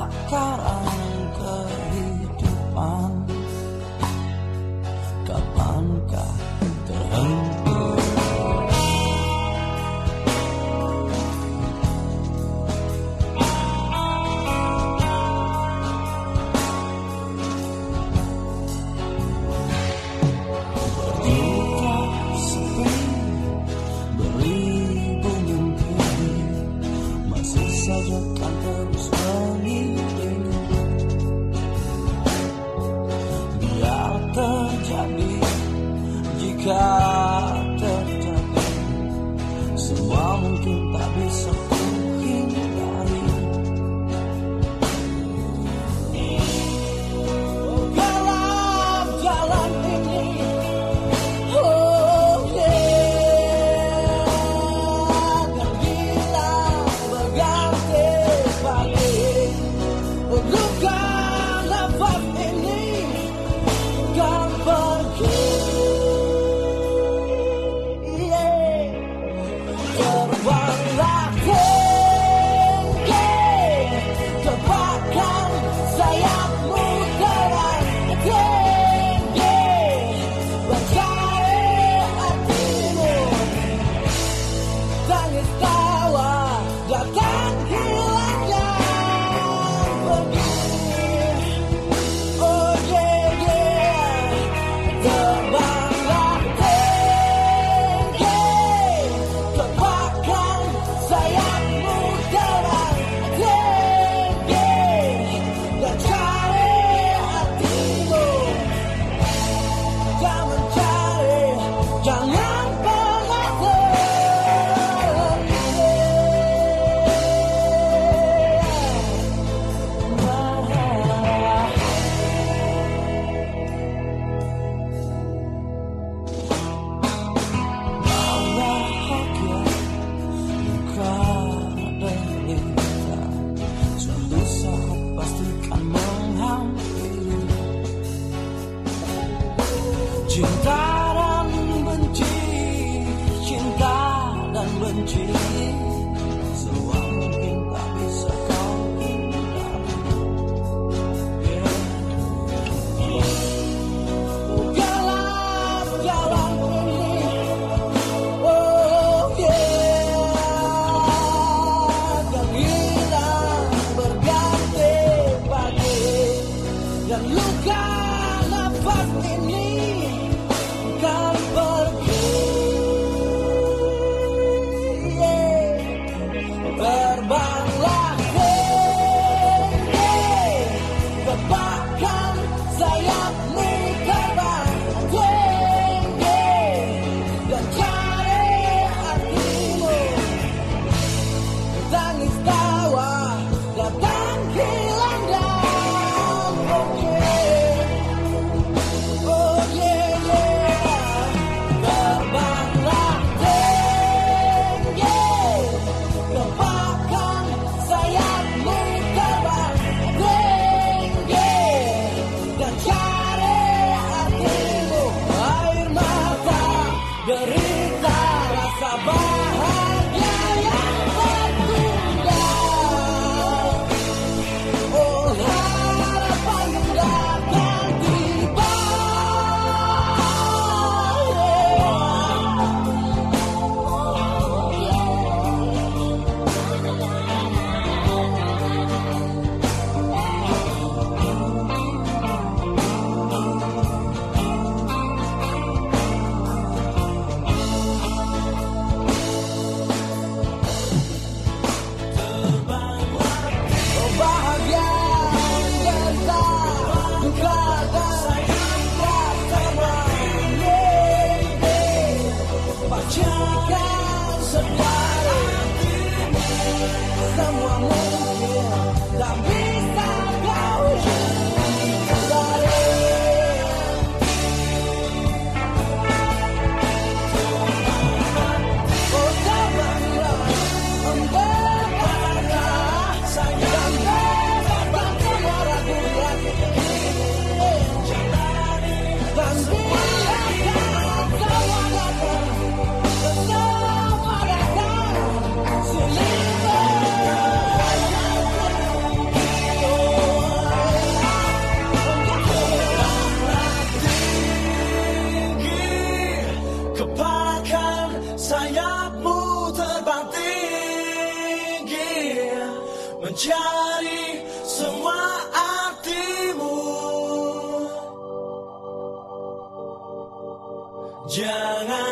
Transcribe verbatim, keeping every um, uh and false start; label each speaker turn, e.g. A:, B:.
A: takaran kehidupan, kapankah terhenti? Berduka sepi, beribu mimpi masih saja kan terus mengiring. Biar terjadi, jika terjadi, semua mungkin tak bisa ku hindari. Oh, gelap jalan ini, oh yeah, gembira berganti pagi. Bukan nafas ini kan pergi. Terbanglah tinggi, terbakar sayapmu terbang tinggi, bercari hatimu, tangis tawa datang hilangnya pergi. Oh yeah yeah, terbanglah tinggi, terbakar sayapmu terbang tinggi, dan cari hatimu, jangan cari, jangan pernah berhenti. Bahagia, duka, derita, suatu saat pasti kan menghampiri. Cinta dan benci, cinta dan benci, semua mungkin tak bisa kau hindari. Gelap jalan ini, oh yeah, gembira berganti pagi, dan luka nafas ini kan pergi. Terbanglah tinggi, terbakar sayapmu terbang tinggi, dan cari hatimu, tangis tawa datang hilang dan pergi. Oh yeah yeah, terbanglah tinggi, terbakar sayapmu terbang tinggi, dan cari hatimu, air mata, derita, rasa bahagia yang tertunda. Oh, harapan datang tiba. Oh, bahagia, derita, duka, dan rasa meninggi, pacikan sedari, semua mungkin tak bisa kau hindari. Oh, terbanglah, embelaklah, sayang, bebaskan semua ragu yang ini, dan biarkan semua datang, semua datang, silih cari semua artimu. Jangan